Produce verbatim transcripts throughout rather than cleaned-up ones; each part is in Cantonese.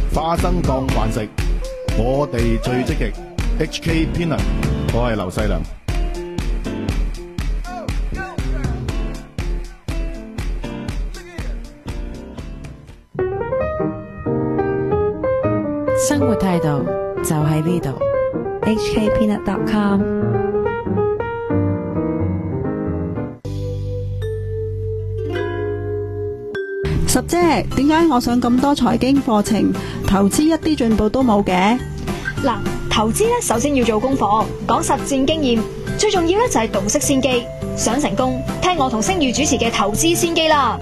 花生當飯食，我哋最積極。H K Peanut， 我係劉細良。 生活態度就喺呢度 ，H K Peanut dot com。 十姐，點解我上咁多財經課程，投資一啲進步都冇嘅？ 嗱，投資咧首先要做功課，講實戰經驗，最重要咧就係洞悉先機。想成功，聽我同星宇主持嘅投資先機啦。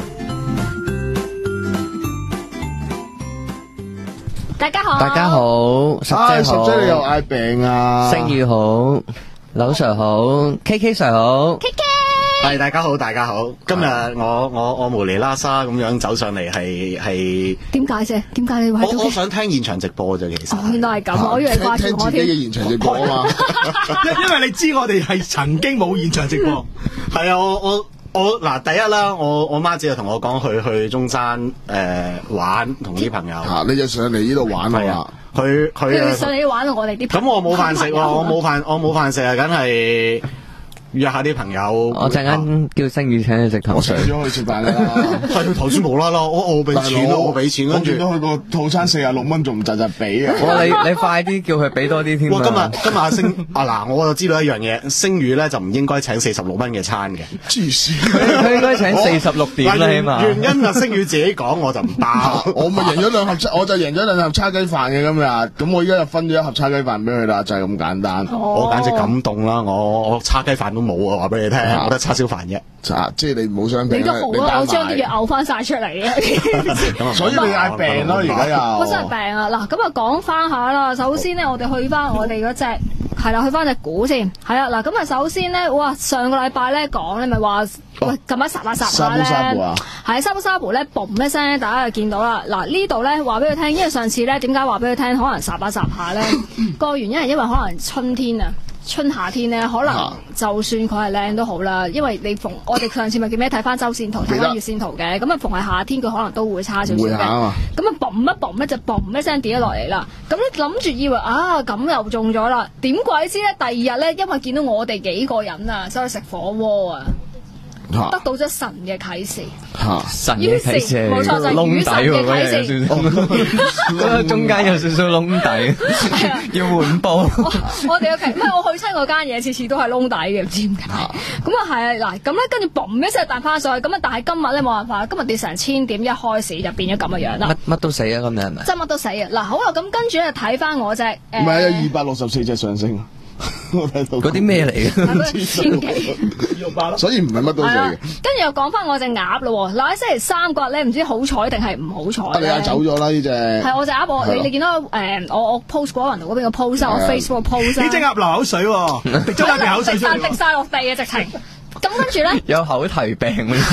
大家好， 大家好，十姐好， 十姐你又嗌病啊？ 星宇好，劉 Sir 好 ，K K Sir 好 ，K K。 係大家好，大家好。今日我我我無厘啦沙咁樣走上嚟，係係點解啫？點解你會喺度？ 我我想聽現場直播啫，其實。 哦，原來係咁，我以為掛住我添。 聽自己嘅現場直播啊嘛。 因為你知我哋係曾經冇現場直播。 係啊，我我我嗱，第一啦，我我媽姐就同我講去去中山誒、呃、玩，同啲朋友。 啊，你就上嚟呢度玩係嘛？ 佢佢佢上嚟玩我哋啲。 咁我冇飯食喎，我冇飯我冇飯食啊，梗係。約下啲朋友， 我陣間叫星宇請你食堂食。 我上咗去食飯㗎啦， 係佢頭先無啦啦，我我俾錢咯，我俾錢，跟住我見到佢個套餐四十六蚊，仲唔窒窒俾啊！ 哇，你你快啲叫佢俾多啲添啊！ 哇，今日今日阿星啊嗱，我就知道一樣嘢，星宇咧就唔應該請四十六蚊嘅餐嘅， 黐線， 佢應該請四十六點啦，起碼。 原因啊，星宇自己講，我就唔包。 我咪贏咗兩盒叉，我就贏咗兩盒叉雞飯嘅今日，咁我依家就分咗一盒叉雞飯俾佢啦，就係咁簡單。 我簡直感動啦！我我叉雞飯都冇啊，話俾你聽。我得叉燒飯啫， 啊！即係你唔好想病， 你都好啊！我將啲嘢嘔翻晒出嚟嘅， 所以你嗌病咯，而家又我真係病啊！嗱，咁啊講翻下啦。首先咧，我哋去翻我哋嗰隻係啦，去翻隻股先係啊。嗱，咁啊，首先咧，哇，上個禮拜咧講咧，咪話喂，近排殺下殺下咧，係沙布沙布咧，嘣一聲，大家就見到啦。嗱，呢度咧話俾佢聽，因為上次咧點解話俾佢聽，可能殺下殺下咧個原因係因為可能春天啊。春夏天咧，可能就算佢係靚都好啦，因為你逢我哋上次咪叫咩睇翻周線圖、睇翻月線圖嘅，咁啊逢係夏天佢可能都會差少少嘅，咁啊嘣一嘣咧就嘣一聲跌咗落嚟啦，咁你諗住以為啊咁又中咗啦，點鬼知咧第二日咧，因為見到我哋幾個人啊，走去食火鍋啊！得到咗神嘅啟示， 神嘅啟示， 冇錯就係與神嘅啟示， 嗰個中間有少少窿底，要換煲。 我哋嘅奇，唔係我去親嗰間嘢，次次都係窿底嘅，唔知點解。咁啊係啊，嗱咁咧，跟住嘣一聲彈翻上去，咁啊但係今日咧冇辦法，今日跌成千點，一開始就變咗咁嘅樣啦。 乜乜都死啊！今日係咪？ 真乜都死啊！嗱好啦，咁跟住咧睇翻我隻誒， 唔係有二百六十四隻上升。 嗰啲咩嚟嘅？ 千幾， 所以唔係乜都死嘅。 跟住又講翻我隻鴨咯，嗱喺星期三嗰日咧，唔知好彩定係唔好彩咧。 你又走咗啦呢隻。 係我隻鴨，我你你見到誒，我我 post 過雲圖嗰邊嘅 post， 我 Facebook post。 呢隻鴨流口水喎，滴咗兩滴口水出嚟。 滴晒落地嘅直情。咁跟住咧， 有口蹄病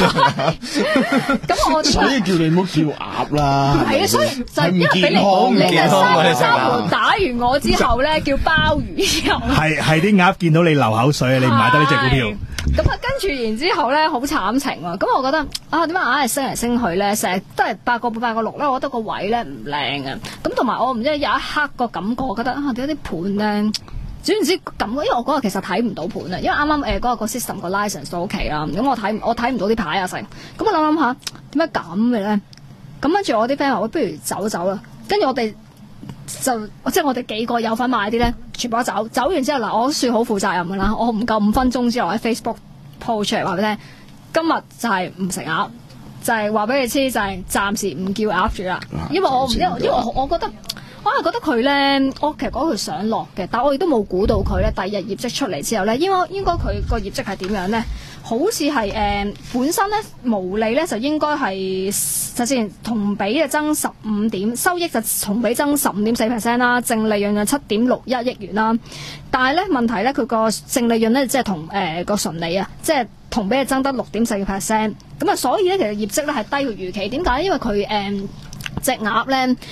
咁我所以叫你唔好叫鴨啦。 係啊，所以就因為俾你你隻三三門打完我之後咧，叫鮑魚之後。 係係啲鴨見到你流口水，你唔買得呢隻股票。 咁啊，跟住然之後咧，好慘情喎。咁我覺得啊，點解硬係升嚟升去咧？成日都係八個半、八個六咧，我覺得個位咧唔靚啊。咁同埋我唔知有一刻個感覺，覺得啊，點解啲盤咧？總之咁，因為我嗰日其實睇唔到盤啊，因為啱啱誒嗰個 system 個 license 到期啦，咁我睇我睇唔到啲牌啊成，咁我諗諗下點解咁嘅咧？咁跟住我啲 friend 話：我不如走走啦。跟住我哋就即係我哋幾個有份買啲咧，全部都走。走完之後嗱，我都算好負責任㗎啦。我唔夠五分鐘之後喺 Facebook post 出嚟話俾你聽，今日就係唔食鴨，就係話俾你知，就係暫時唔叫鴨住啦。因為我唔因為因為我我覺得。我係覺得佢咧，我其實講佢上落嘅，但我亦都冇估到佢咧。第二日業績出嚟之後咧，應該應該佢個業績係點樣咧？好似係誒本身咧毛利咧就應該係首先同比就增十五點，收益就同比增十五點四 percent 啦，淨利潤就七點六一億元啦。但係咧問題咧，佢個淨利潤咧即係同誒個純利啊，即係同比係增得六點四個 percent。咁啊，所以咧其實業績咧係低過預期。點解？因為佢誒隻鴨咧。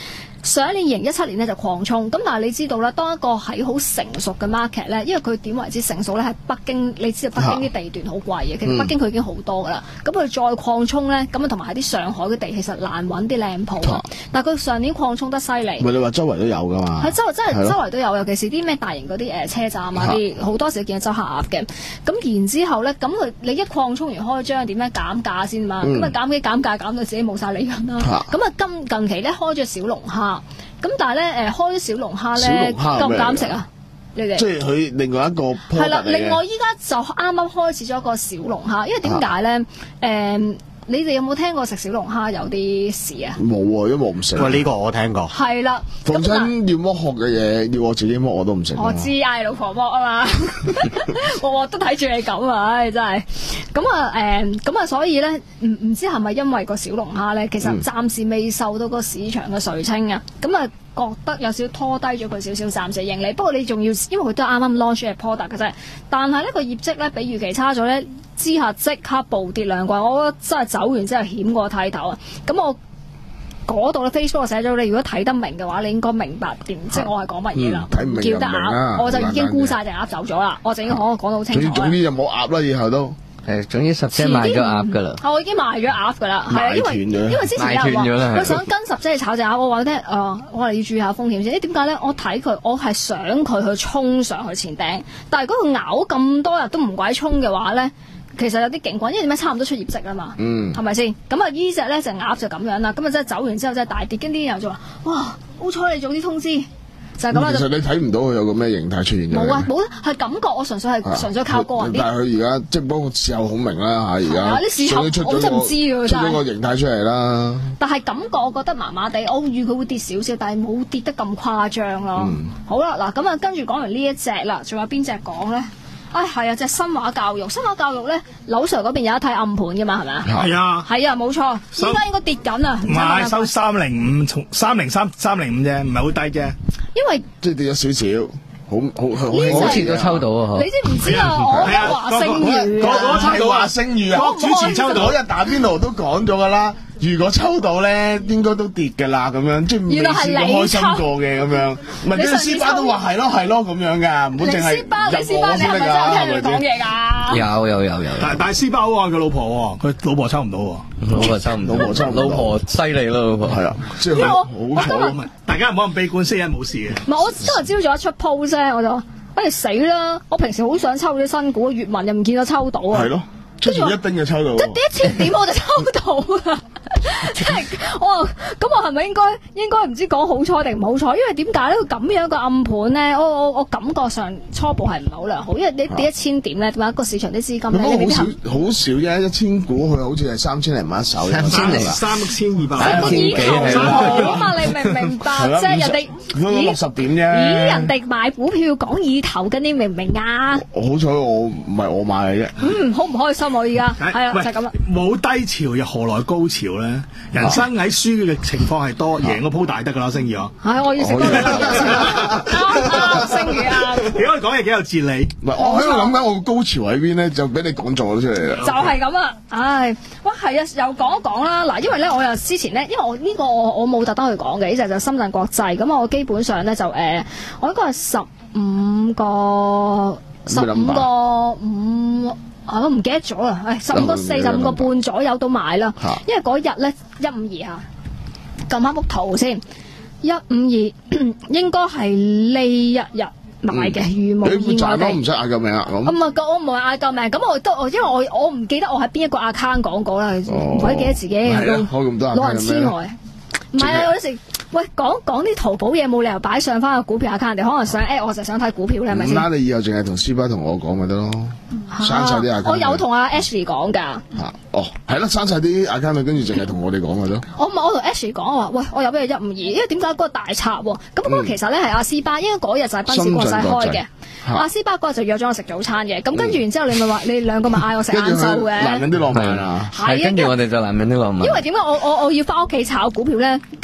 上一年二零一七年咧就擴充，咁但係你知道啦，當一個係好成熟嘅 market 咧，因為佢點為之成熟咧？係北京，你知道北京啲地段好貴嘅，其實北京佢已經好多噶啦，咁佢再擴充咧，咁啊同埋喺啲上海嘅地其實難揾啲靚鋪，啊、但係佢上年擴充得犀利。 唔係你話周圍都有㗎嘛？ 係周圍真係周圍都有，尤其是啲咩大型嗰啲誒車站啊啲，好多時都見到周黑鴨嘅。咁然之後咧，咁佢你一擴充完開張，點樣減價先嘛？咁啊、嗯、減幾減價減到自己冇晒利潤啦。咁啊今近期咧開咗小龍蝦。咁但係咧，誒開咗小龍蝦咧，夠唔夠食啊？你哋即係佢另外一個係啦，另外依家就啱啱開始咗一個小龍蝦，因為點解咧？誒、呃，你哋有冇聽過食小龍蝦有啲事啊？ 冇喎，因為我唔食。 喂，呢個我聽過。 係啦， 逢親要剝殼嘅嘢，要我自己剝我都唔食。 我知嗌老婆剝啊嘛，我我都睇住你咁啊，唉真係。咁啊誒，咁啊所以咧，唔唔知係咪因為個小龍蝦咧，其實暫時未受到個市場嘅垂青啊，咁啊。覺得有少拖低咗佢少少暫時盈利，不過你仲要，因為佢都係啱啱 launch 嘅 product 嘅啫。但係呢個業績咧比預期差咗咧，之下即刻暴跌兩季，我覺得真係走完之後險過剃頭啊！咁我嗰度咧 Facebook 寫咗，你如果睇得明嘅話，你應該明白點，即係我係講乜嘢啦。 睇唔明叫得鴨，我就已經沽晒隻鴨走咗啦，我就已經可講到好清楚。 總之就冇鴨啦，以後都。 誒，總之十姐賣咗鴨噶啦， 我已經賣咗鴨噶啦，係啊，因為因為之前有人話佢想跟十姐炒隻鴨，我話咧誒，我哋要注意下風險先。誒點解咧？我睇佢，我係想佢去衝上去前頂，但係嗰個咬咁多日都唔鬼衝嘅話咧，其實有啲警棍，因為點解差唔多出業績啦嘛，係咪先？咁啊，呢隻咧隻鴨就咁樣啦，咁啊真係走完之後真係大跌，跟啲人就話：哇，好彩你早啲通知。就係咁啦。 其實你睇唔到佢有個咩形態出現嘅。冇啊，冇係感覺，我純粹係純粹靠個人啲。 但係佢而家即係幫個事後好明啦嚇，而家啲事後我真係唔知㗎， 出咗個形態出嚟啦。 但係感覺我覺得麻麻地，我預佢會跌少少，但係冇跌得咁誇張咯。 嗯、 好啦，嗱咁啊，跟住講完呢一隻啦，仲有邊隻講咧？唉，係啊，隻新華教育，新華教育咧，樓 Sir 嗰邊有一睇暗盤嘅嘛，係咪啊？ 係啊， 係啊，冇錯，依家應該跌緊啊。 唔係收三零五，從三零三三零五啫，唔係好低啫。 因為即係跌咗少少，好好好好似都抽到啊！ 你知唔知啊？我華星宇， 嗰嗰抽到華星宇啊！主持抽到，嗰日打邊爐都講咗噶啦。如果抽到咧，應該都跌㗎啦，咁樣即係未試過開心過嘅咁樣。唔係，啲師巴都話係咯係咯咁樣㗎，唔好淨係入我先得㗎，係咪講嘢㗎？ 有有有有。 但但係師巴好愛佢老婆喎，佢老婆抽唔到喎。 老婆抽唔到，老婆抽唔到，老婆犀利咯，老婆係啊，即係好彩。 大家唔好咁悲觀，四人冇事嘅。 唔係，我今日朝早一出 post 啫，我就話：哎死啦！我平時好想抽啲新股，粵文又唔見到抽到啊。係咯。 出現一丁就抽到， 即係跌一千點我就抽到啊！即係我話咁，我係咪應該應該唔知講好彩定唔好彩？因為點解咧？咁樣一個暗盤咧，我我我感覺上初步係唔係好良好，因為你跌一千點咧，點解個市場啲資金咧？ 好少好少啫，一千股佢好似係三千零蚊一手， 三千零三千二百， 三千幾啊嘛！你明唔明白？即係人哋六十點啫。 咦？人哋買股票講意頭嘅，你明唔明啊？ 好彩我唔係我買嘅啫。 嗯，好唔開心我而家係啊，就係咁啦。 冇低潮又何來高潮咧？人生喺輸嘅情況係多，贏個鋪大得噶啦，星宇啊！ 係我要食多啲啱啱星宇啊！ 你可以講嘢幾有哲理。 唔係我喺度諗緊我個高潮喺邊咧，就俾你講咗出嚟啦。 就係咁啊！唉，哇係啊，又講一講啦。嗱，因為咧我又之前咧，因為我呢個我我冇特登去講嘅，呢隻就深圳國際。咁我基本上咧就誒，我應該係十五個十五個五。我都唔記得咗啦，誒十五個四十五個半左右都買啦，因為嗰日咧一五二啊，撳下幅圖先，一五二應該係呢一日買嘅，如無意外地。 你唔使嗌救命啊！咁唔係，我唔係嗌救命，咁我都我因為我我唔記得我喺邊一個 account 講過啦，唔鬼記得自己。 係啊，開咁多 account 老人痴呆。唔係啊！有時喂講講啲淘寶嘢冇理由擺上翻個股票 account，人哋可能想誒，我就想睇股票咧，係咪先？ 唔啱，你以後淨係同師爸同我講咪得咯，刪晒啲 account。 我有同阿 Ashley 講㗎。 嚇哦，係咯，刪晒啲 account 咪跟住淨係同我哋講咪得。 我唔係我同 Ashley 講，我話喂，我有俾佢一五二，因為點解嗰個大賊喎？咁嗰個其實咧係阿斯巴，因為嗰日就係賓士國際開嘅。阿斯巴嗰日就約咗我食早餐嘅，咁跟住然之後你咪話你兩個咪嗌我食晏晝嘅。 男人啲浪漫啊！ 係跟住我哋就男人啲浪漫。 因為點解我我我要翻屋企炒股票咧？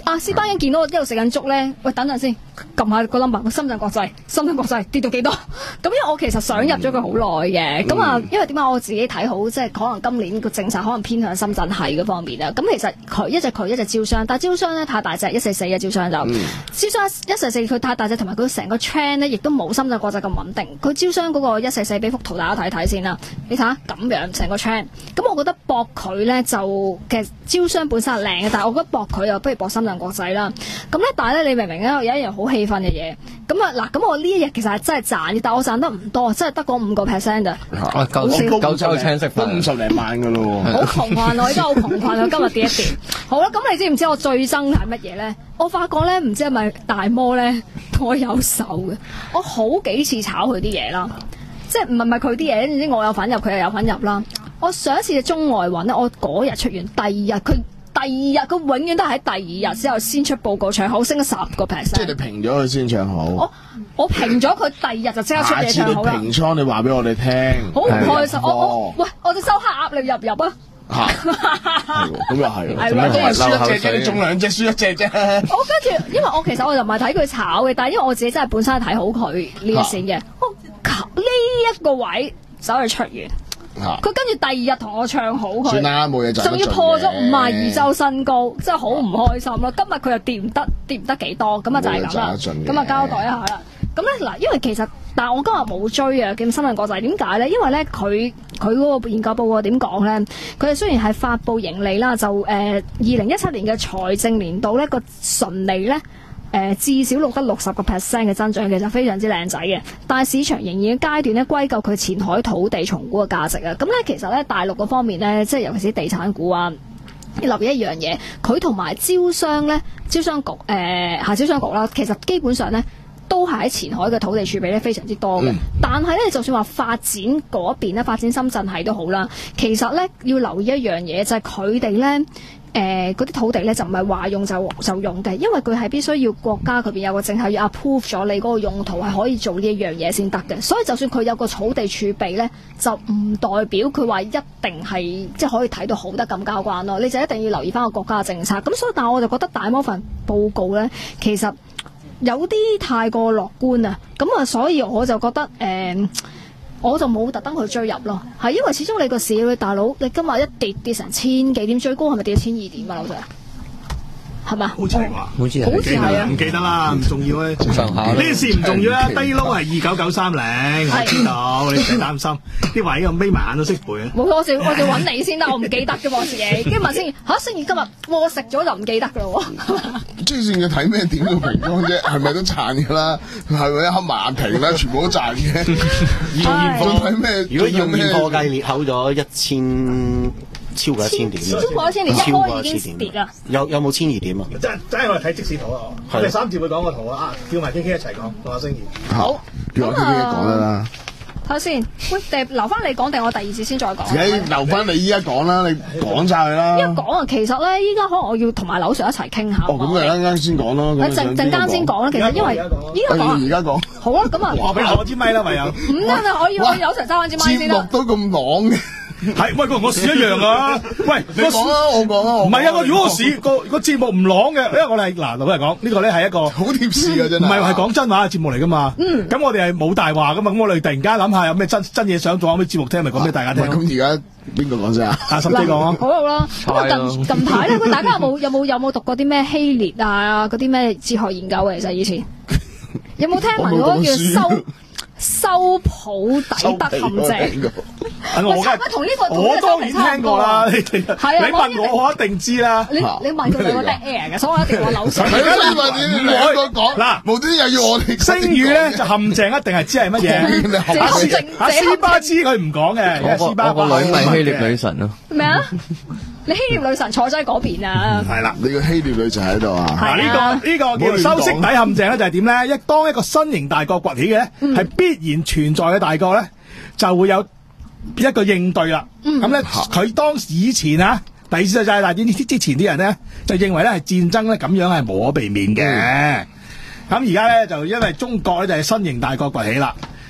啊，斯巴已經見到我一路食緊粥咧，喂，等陣先，撳下個 number，深圳國際，深圳國際跌到幾多？咁因為我其實想入咗佢好耐嘅，咁啊、嗯，因為點解我自己睇好，即係可能今年個政策可能偏向深圳係嗰方面啊。咁其實佢一隻佢一隻招商，但係招商咧太大隻，一四四嘅招商就，嗯、招商一四四佢太大隻，同埋佢成個 trend 咧亦都冇深圳國際咁穩定。佢招商嗰個一四四俾幅圖大家睇睇先啦，你睇下咁樣成個 trend，咁我覺得博佢咧就其實招商本身係靚嘅，但係我覺得博佢又不如博深圳國際啦。咁咧，但係咧，你明唔明咧？有一樣好氣憤嘅嘢。咁啊，嗱，咁我呢一日其實係真係賺嘅，但我賺得唔多，真係得嗰五個 percent 咋。 啊，夠夠抽青色都五十零萬噶咯。 好窮困，我而家好窮困啊！今日跌一跌。好啦，咁你知唔知我最憎係乜嘢咧？我發覺咧，唔知係咪大摩咧同我有手嘅。我好幾次炒佢啲嘢啦，即係唔係唔係佢啲嘢，總之我有份入，佢又有份入啦。我上一次嘅中外運咧，我嗰日出完，第二日佢。第二日佢永遠都係喺第二日之後先出報告唱好，升咗十個 percent。即係你平咗佢先唱好。 我我平咗佢，第二日就即刻出嘢唱好啦。 下次你平倉，你話俾我哋聽。 好唔開心！我我喂，我哋收黑鴨，你入唔入啊？ 嚇！咁又係。係咪都係輸一隻啫？你中兩隻，輸一隻啫。 我跟住，因為我其實我就唔係睇佢炒嘅，但係因為我自己真係本身係睇好佢呢一線嘅。我呢一個位走去出完。佢跟住第二日同我唱好佢， 算啦，冇嘢賺， 仲要破咗五十二周新高，真係好唔開心咯。今日佢又跌唔得，跌唔得幾多，咁啊就係咁啦。咁啊交代一下啦。咁咧嗱，因為其實，但係我今日冇追啊，叫深圳國際點解咧？因為咧佢佢嗰個研究報告點講咧？佢哋雖然係發布盈利啦，就誒二零一七年嘅財政年度咧個純利咧。誒、呃、至少錄得六十個 percent 嘅增長，其實非常之靚仔嘅。但係市場仍然嘅階段咧，歸咎佢前海土地重估嘅價值啊。咁咧其實咧大陸嗰方面咧，即係尤其是地產股啊，要留意一樣嘢，佢同埋招商咧，招商局誒係招商局啦，其實基本上咧都係喺前海嘅土地儲備咧非常之多嘅。嗯、但係咧，就算話發展嗰邊咧，發展深圳係都好啦，其實咧要留意一樣嘢，就係佢哋咧。誒嗰啲土地咧就唔係話用就就用嘅，因為佢係必須要國家嗰邊有個政策要 approve 咗你嗰個用途係可以做呢一樣嘢先得嘅，所以就算佢有個土地儲備咧，就唔代表佢話一定係即係可以睇到好得咁交關咯。你就一定要留意翻個國家嘅政策。咁所以，但係我就覺得大摩份報告咧，其實有啲太過樂觀啊。咁啊，所以我就覺得誒。呃我就冇特登去追入咯，係因為始終你個市，你大佬你今日一跌跌成千幾點，最高係咪跌千二點啊？老細係咪？ 好似係話， 好似係， 好似係啊，唔記得啦，唔重要咧。呢件事唔重要啦，低撈係二九九三零，我知道，你唔使擔心。啲位咁眯埋眼都識背啊！ 冇，我就我就揾你先得，我唔記得嘅喎自己。跟住問先嚇，星期今日我食咗就唔記得嘅咯喎。 即係算佢睇咩點都平倉啫，係咪都賺嘅啦？係咪一黑埋眼平啦？全部都賺嘅。 要現貨咩？ 如果要現貨計裂口咗一千。超過一千點， 超過一千點，一開已經跌啦。 有有冇千二點啊？ 真真係我哋睇即時圖啊！我哋三節會講個圖啊，叫埋 K K 一齊講，同阿星兒。 好，叫我 K K 講得啦。 睇下先，喂，定留翻你講定我第二節先再講？ 你留翻你依家講啦，你講晒佢啦。 依家講啊，其實咧，依家可能我要同埋劉 Sir 一齊傾下。 哦，咁就啱啱先講咯。 陣陣間先講啦，其實因為依家講而家講。 好啊，咁啊。 我俾我支咪啦，唯有。 唔得啊！我要劉 Sir 揸翻支咪先啦。 節目都咁朗嘅。 係，喂，我市一樣啊！喂， 你講啦，我講啦， 唔係啊！我如果個市個個節目唔朗嘅，因為我哋嗱老實講，呢個咧係一個好貼士嘅真係， 唔係係講真話嘅節目嚟噶嘛。嗯，咁我哋係冇大話噶嘛。咁我哋突然間諗下有咩真真嘢想做，有咩節目聽，咪講俾大家聽。 咁而家邊個講先啊？ 阿十姐講啊。 好啦，咁啊近近排咧，大家有冇有冇有冇讀過啲咩希臘啊嗰啲咩哲學研究嘅？其實以前有冇聽聞嗰個叫修修普底德陷阱？ 我同呢個我當然聽過啦，你係啊， 你問我我一定知啦。 你你問佢兩個 dead air 嘅，所以我一定話樓上。 係啊，你問你兩個講嗱，無端又要我哋星宇咧就陷阱一定係知係乜嘢？阿斯巴知佢唔講嘅， 我個我個女咪希臘女神咯。 咩啊？你希臘女神坐咗喺嗰邊啊？ 係啦，你個希臘女神喺度啊？ 嗱，呢個呢個叫修昔底陷阱咧，就係點咧？一當一個新型大國崛起嘅咧，係必然存在嘅大國咧，就會有一個應對啦。咁咧，佢當以前啊，第二次世界大戰之前啲人咧，就認為咧係戰爭咧咁樣係無可避免嘅。咁而家咧就因為中國咧就係新型大國崛起啦。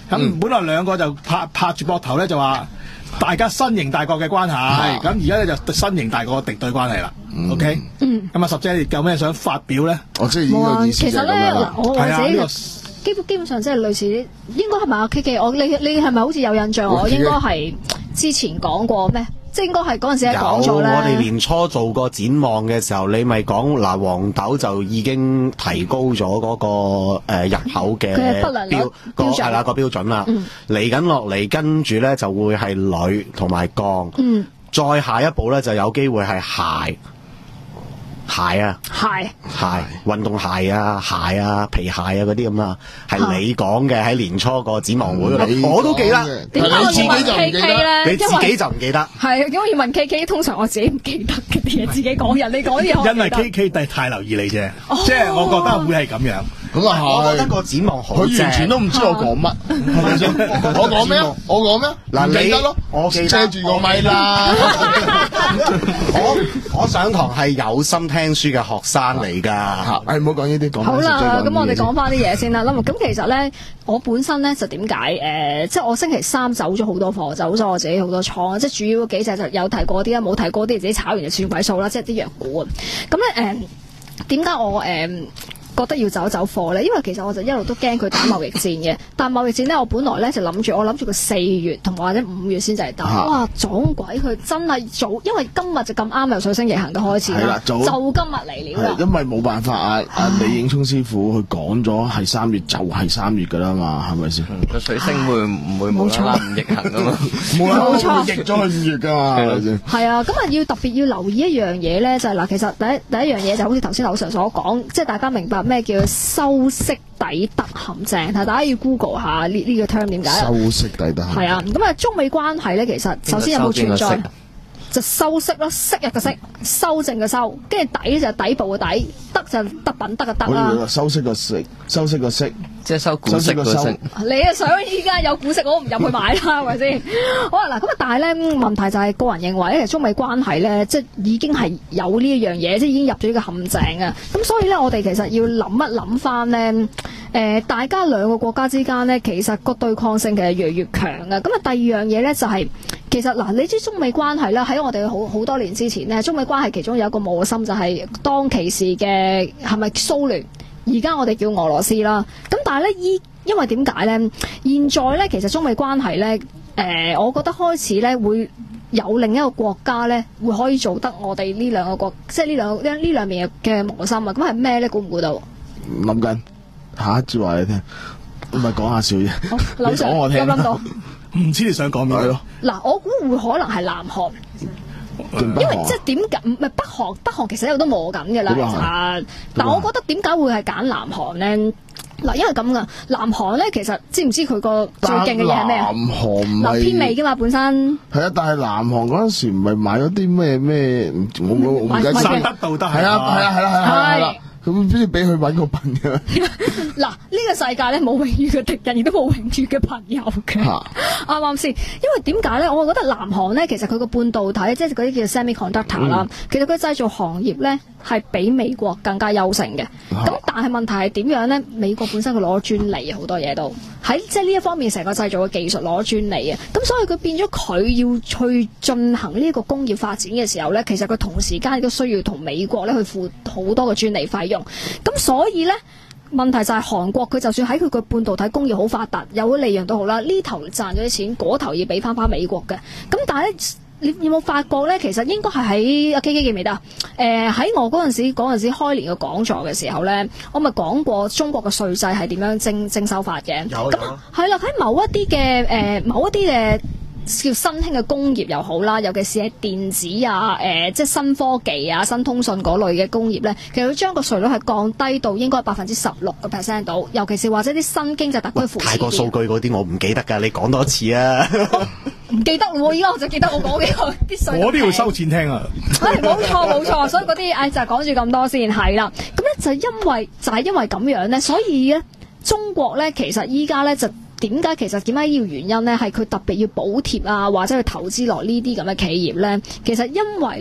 咁本來兩個就拍拍住膊頭咧，就話大家新型大國嘅關係。咁而家咧就新型大國嘅敵對關係啦。OK，咁啊，十姐你有咩想發表咧？ 我即係呢個意思其實咧，嗱，我我自己基本基本上即係類似，應該係咪啊 K K？我你你係咪好似有印象？我應該係之前講過咩？即係應該係嗰陣時係講咗咧。 我哋年初做過展望嘅時候，你咪講嗱，黃豆就已經提高咗嗰、那個誒、呃、入口嘅標個係啦個標準啦。嚟緊落嚟，跟住咧就會係鋁同埋鋼。嗯，再下一步咧就有機會係鞋。鞋啊， 鞋鞋，運動鞋啊，鞋啊，皮鞋啊嗰啲咁啊，係你講嘅喺年初個展望會嗰度，我都記得。 點解我要問 K K 咧？ 你自己就唔記得。 係，因為要問 K K， 通常我自己唔記得嘅啲嘢，自己講人，你講啲嘢。 因為 K K 太留意你啫，即係我覺得會係咁樣。 咁啊， 我覺得個展望好正， 佢完全都唔知我講乜，係咪先？我講咩？我講咩？嗱，你記得咯，我記得遮住個咪啦。 我我上堂係有心聽書嘅學生嚟㗎。 誒，唔好講呢啲，講好啦，咁我哋講翻啲嘢先啦。咁咁其實咧，我本身咧就點解誒，即係我星期三走咗好多課，走咗我自己好多倉，即係主要嗰幾隻就有提過啲啦，冇提過啲自己炒完就算鬼數啦，即係啲藥股啊。咁咧誒，點解我誒？呃覺得要走走貨咧，因為其實我就一路都驚佢打貿易戰嘅。但貿易戰咧，我本來咧就諗住，我諗住佢四月同或者五月先至係打。啊、哇！撞鬼佢真係早，因為今日就咁啱由水星逆行嘅開始啦，就今日嚟了啦。 因為冇辦法啊！啊李影聰師傅佢講咗係三月就係三月㗎啦嘛，係咪先？ 個水星會唔會冇啦啦唔逆行㗎嘛？ 冇啦，冇錯，逆咗去五月㗎嘛，係咪先？ 係啊，咁啊要特別要留意一樣嘢咧，就係、是、嗱，其實第一第一樣嘢就好似頭先劉 Sir 所講，即係大家明白。咩叫修昔底德陷阱？睇大家要 Google 下呢呢個 term 點解？ 修昔底德係啊，咁啊中美關係咧，其實首先有冇存在？就修飾咯，昔日嘅昔，修正嘅修，跟住底就底部嘅底，德就德品德嘅德啦。 修飾個飾，修飾個飾， 即係修古色個色。 你啊想依家有古色，我都唔入去買啦，係咪先？好啦，嗱咁啊，但係咧問題就係個人認為咧，中美關係咧，即係已經係有呢一樣嘢，即係已經入咗呢個陷阱啊。咁所以咧，我哋其實要諗一諗翻咧。誒、呃，大家兩個國家之間呢，其實個對抗性其實越嚟越強嘅。咁啊，第二樣嘢呢，就係、是，其實嗱，你知中美關係啦，喺我哋好好多年之前呢，中美關係其中有一個磨心就係當其時嘅係咪蘇聯？而家我哋叫俄羅斯啦。咁但係呢，依因為點解呢？現在呢，其實中美關係呢，誒、呃，我覺得開始呢會有另一個國家呢，會可以做得我哋呢兩個國，即係呢兩呢呢兩面嘅磨心啊。咁係咩呢？估唔估到？ 諗緊。下一節話你聽，唔係講下笑啫。你講我聽。 諗到， 唔知你想講咩咯？ 嗱，我估會可能係南韓，因為即係點解唔係北韓？北韓其實一路都磨緊嘅啦。其實，但我覺得點解會係揀南韓咧？嗱，因為咁噶，南韓咧其實知唔知佢個最勁嘅嘢係咩啊？ 南韓唔係偏美噶嘛，本身係啊，但係南韓嗰陣時唔係買咗啲咩咩？我我我唔記得。 三德道德係啊係啊係啦係啦係啦。咁邊度俾佢揾個笨嘅？ 嗱，呢個世界咧冇永遠嘅敵人，亦都冇永遠嘅朋友嘅，啱啱先？因為點解咧？我覺得南韓咧，其實佢個半導體，即係嗰啲叫 semiconductor 啦、嗯，其實佢製造行業咧係比美國更加優勝嘅。咁、啊、但係問題係點樣咧？美國本身佢攞咗專利，好多嘢都喺即係呢一方面，成個製造嘅技術攞咗專利啊。咁所以佢變咗佢要去進行呢個工業發展嘅時候咧，其實佢同時間亦都需要同美國咧去付好多嘅專利費用。咁所以咧，問題就係韓國佢就算喺佢個半導體工業好發達，有利潤都好啦，呢頭賺咗啲錢，嗰頭要俾翻翻美國嘅。咁但係咧，你有冇發覺咧？其實應該係喺阿 K K 記唔記得？誒、呃，喺我嗰陣時嗰陣時開年嘅講座嘅時候咧，我咪講過中國嘅稅制係點樣徵徵收法嘅。有咁係啦，喺某一啲嘅誒，某一啲嘅。叫新興嘅工業又好啦，尤其是喺電子啊、誒、呃、即係新科技啊、新通訊嗰類嘅工業咧，其實佢將個稅率係降低到應該百分之十六個 percent 到，尤其是或者啲新經濟特區扶持。太過數據嗰啲我唔記得㗎，你講多次啊！唔、哦、記得喎，依家我就記得我講嘅啲稅。我都要收錢聽啊！係冇錯冇錯，所以嗰啲誒就係講住咁多先係啦。咁咧就因為就係、是、因為咁樣咧，所以咧中國咧其實依家咧就。點解其實點解要原因咧？係佢特別要補貼啊，或者去投資落呢啲咁嘅企業咧。其實因為咧，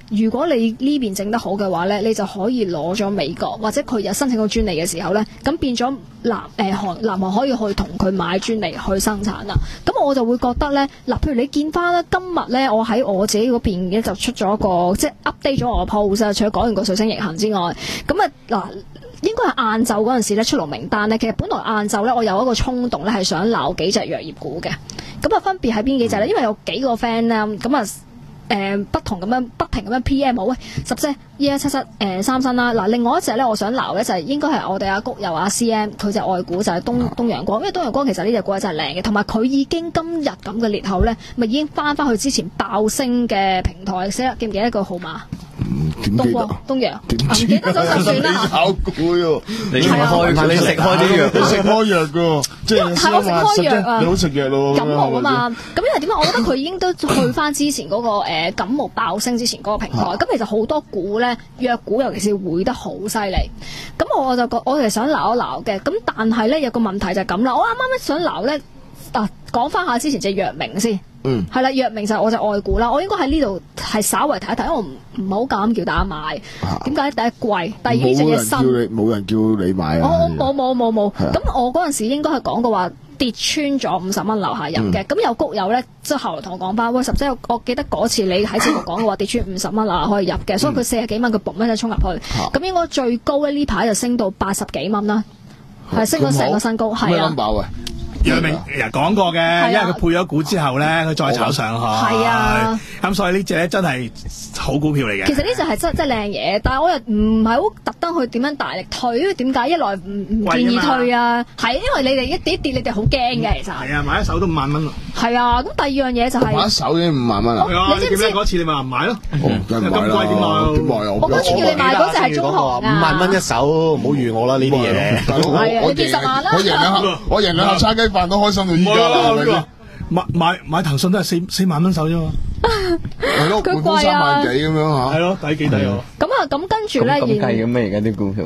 如果你呢邊整得好嘅話咧，你就可以攞咗美國或者佢有申請到專利嘅時候咧，咁變咗南誒韓南韓可以去同佢買專利去生產啦。咁我就會覺得咧，嗱，譬如你見翻咧，今日咧我喺我自己嗰邊咧就出咗個即係 update 咗我個 post 啊，除咗講完個水星逆行之外，咁啊嗱。應該係晏晝嗰陣時咧出爐名單咧，其實本來晏晝咧我有一個衝動咧係想鬧幾隻藥業股嘅，咁啊分別係邊幾隻咧？因為有幾個 friend 咧，咁啊誒不同咁樣不停咁樣 P M 我，喂十隻一一七七誒三新啦，嗱另外一隻咧我想鬧咧就係、是、應該係我哋阿谷友阿 C M 佢隻外股就係東東陽光，因為東陽光其實呢隻股真係靚嘅，同埋佢已經今日咁嘅裂口咧，咪已經翻翻去之前爆升嘅平台，死啦記唔記得個號碼？東光東陽，唔記得咗就算啦。 考股喎， 你開你食開啲藥， 你食開藥噶，即係係我食開藥啊， 你好食藥咯。 感冒啊嘛，咁因為點解？我覺得佢已經都去翻之前嗰個誒感冒爆升之前嗰個平台。咁其實好多股咧，藥股尤其是回得好犀利。咁我就覺我哋想鬧一鬧嘅，咁但係咧有個問題就係咁啦。我啱啱咧想鬧咧，啊講翻下之前隻藥明先。嗯，係啦，藥明就係我隻外股啦，我應該喺呢度係稍為睇一睇，因為我唔唔係好敢叫大家買。點解？第一貴，第二呢隻嘢新。 冇人叫你，冇人叫你買啊！ 我冇冇冇冇。咁我嗰陣時應該係講過話跌穿咗五十蚊樓下入嘅。咁、嗯、有谷友咧，即係後來同我講翻，喂，十姐，我記得嗰次你喺節目講嘅話跌穿五十蚊樓下可以入嘅，所以佢四十幾蚊佢嘣一聲衝入去。咁、嗯、應該最高咧呢排就升到八十幾蚊啦，係升咗成個新高，係啊。 藥明人講過嘅，因為佢配咗股之後咧，佢再炒上去。係啊，咁所以呢隻咧真係好股票嚟嘅。 其實呢隻係真真靚嘢，但係我又唔係好特登去點樣大力推，因為點解？一來唔唔建議退啊，係因為你哋一跌一跌，你哋好驚嘅其實。係啊，買一手都五萬蚊咯。 係啊，咁第二樣嘢就係買一手已經五萬蚊啦。 你知唔知嗰次你咪唔買咯？ 咁貴點買？點買啊？ 我嗰次叫你買嗰隻係中行啊。 五萬蚊一手，唔好預我啦呢啲嘢。 係啊，你跌十萬啦。 我贏兩下，我贏兩下叉雞飯都開心到依家啦。 買買買騰訊都係四四萬蚊手啫嘛。 係咯， 佢貴啊， 三萬幾咁樣嚇。 係咯，抵幾抵喎。 咁啊，咁跟住咧， 咁計嘅咩？而家啲股票，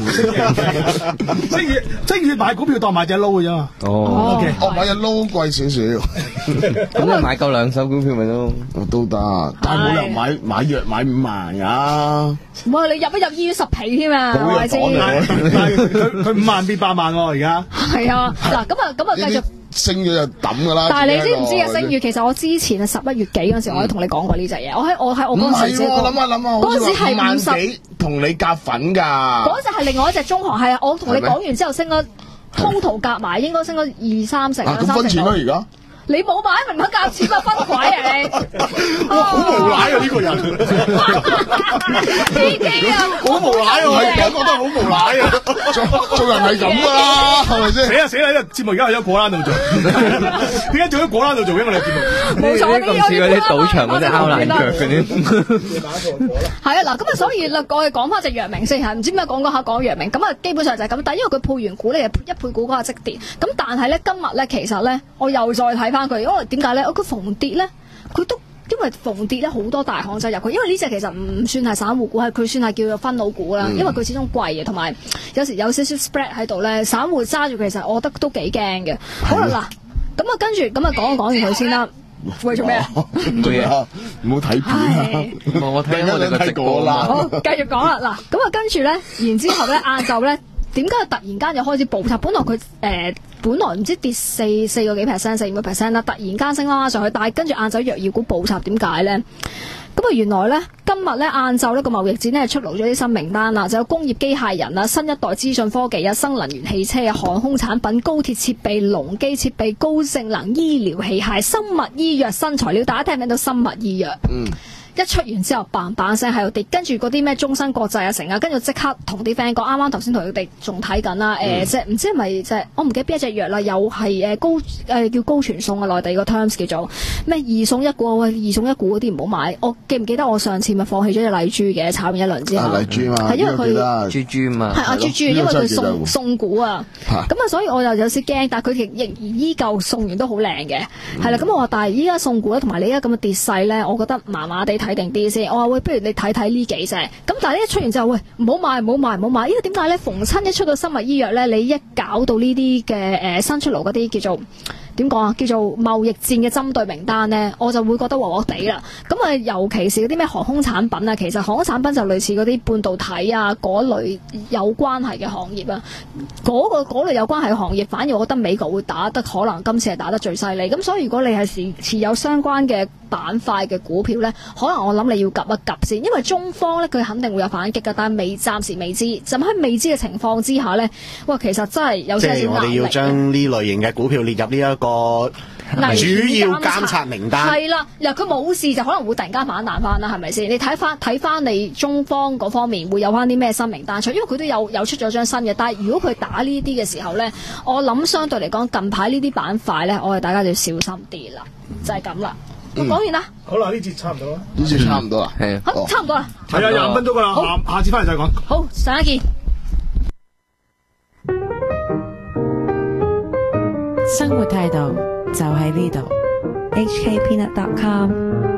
即係即係買股票當買隻撈嘅啫嘛。 哦，OK， 我買隻撈貴少少。 咁你買夠兩手股票咪都都得，但係冇理由買買藥買五萬㗎。 哇！你入一入醫院十皮添啊，係咪先？ 佢佢五萬變八萬喎，而家。 係啊，嗱咁啊咁啊繼續。 升咗就抌噶啦！ 但係你知唔知啊？星月其實我之前啊十一月幾嗰陣時，我都同你講過呢隻嘢。我喺我喺我嗰陣時， 我諗下諗下， 嗰陣時係五十同你夾粉㗎。 嗰隻係另外一隻中行，係啊！我同你講完之後升咗 total 夾埋，應該升咗二三成啊！ 咁分錢啦而家。 你冇買明碼夾錢啊，分鬼啊你！ 哇，好無賴啊呢個人！ 司機啊， 好無賴啊！我覺得好無賴啊！做做人係咁噶啦，係咪先？ 死啊死啦！呢個節目而家喺咗果欄度做，點解做咗果欄度做嘅我哋節目？ 冇錯， 咁似嗰啲賭場嗰啲敲爛腳嗰啲。 係啊，嗱咁啊，所以啦，我哋講翻隻藥明先嚇，唔知點解講講下講藥明，咁啊基本上就係咁。但係因為佢配完股咧，一配股嗰下即跌，咁但係咧今日咧其實咧，我又再睇翻。佢因為點解咧？佢逢跌咧，佢都因為逢跌咧好多大行就入去，因為呢隻其實唔算係散戶股，係佢算係叫做分佬股啦。嗯、因為佢始終貴嘅，同埋有，有時有少少 spread 喺度咧，散戶揸住其實我覺得都幾驚嘅。好啦，嗱咁啊，跟住咁啊，講講完佢先啦。喂，做咩啊？ 做嘢啊！唔好睇片啊！ 我睇我哋個直播啦。 好，繼續講啦。嗱，咁啊，跟住咧，然之後咧，晏晝咧。點解佢突然間就開始暴插？本來佢誒、呃、本來唔知跌四四個幾 percent、四五個 percent 啦，突然間升翻上去，但係跟住晏晝藥業股暴插，點解咧？咁啊，原來咧今日咧晏晝呢個貿易戰咧出爐咗啲新名單啦，就有工業機械人啊、新一代資訊科技啊、新能源汽車啊、航空產品、高鐵設備、農機設備、高性能醫療器械、生物醫藥、新材料，大家聽唔聽到生物醫藥？嗯。一出完之後嘭嘭聲喺度跌，跟住嗰啲咩中芯國際啊成啊，跟住即刻同啲 friend 講，啱啱頭先同佢哋仲睇緊啦，誒即係唔知係咪即係我唔記得邊一隻藥啦，又係誒高誒、呃、叫高傳送啊，內地個 terms 叫做咩二送一股，喂二送一股嗰啲唔好買，我記唔記得我上次咪放棄咗隻麗珠嘅，炒完一輪之後， 麗珠嘛， 係因為佢豬豬嘛， 係啊豬豬，因為佢送送股啊，咁啊所以我又有少驚，但係佢仍然依舊送完都好靚嘅，係啦，咁我話但係依家送股咧，同埋你而家咁嘅跌勢咧，我覺得麻麻地睇定啲先，我話喂，不如你睇睇呢幾隻，咁但係呢一出完之後，喂唔好買唔好買唔好買，因為點解咧？逢親一出到生物醫藥咧，你一搞到呢啲嘅誒新出爐嗰啲叫做點講啊，叫做貿易戰嘅針對名單咧，我就會覺得鑊鑊地啦。咁啊，尤其是嗰啲咩航空產品啊，其實航空產品就類似嗰啲半導體啊嗰類有關係嘅行業啊，嗰、嗰個嗰類有關係嘅行業，反而我覺得美國會打得可能今次係打得最犀利。咁所以如果你係持持有相關嘅板塊嘅股票咧，可能我諗你要及一及先，因為中方咧佢肯定會有反擊㗎，但係未暫時未知。就喺未知嘅情況之下咧，哇，其實真係有少少壓力。 即係我哋要將呢類型嘅股票列入呢一個主要監察名單。 係啦，嗱，佢冇事就可能會突然間反彈翻啦，係咪先？你睇翻睇翻你中方嗰方面會有翻啲咩新名單出，因為佢都有有出咗張新嘅。但係如果佢打呢啲嘅時候咧，我諗相對嚟講近排呢啲板塊咧，我哋大家就要小心啲啦，就係咁啦。講、嗯、完啦， 好啦，呢節差唔多啦， 呢節差唔多啦， 係好，差唔多啦， 係啊，廿五分鐘噶啦，下下次翻嚟再講。 好，上一見。 生活態度就喺呢度。H K Peanut dot com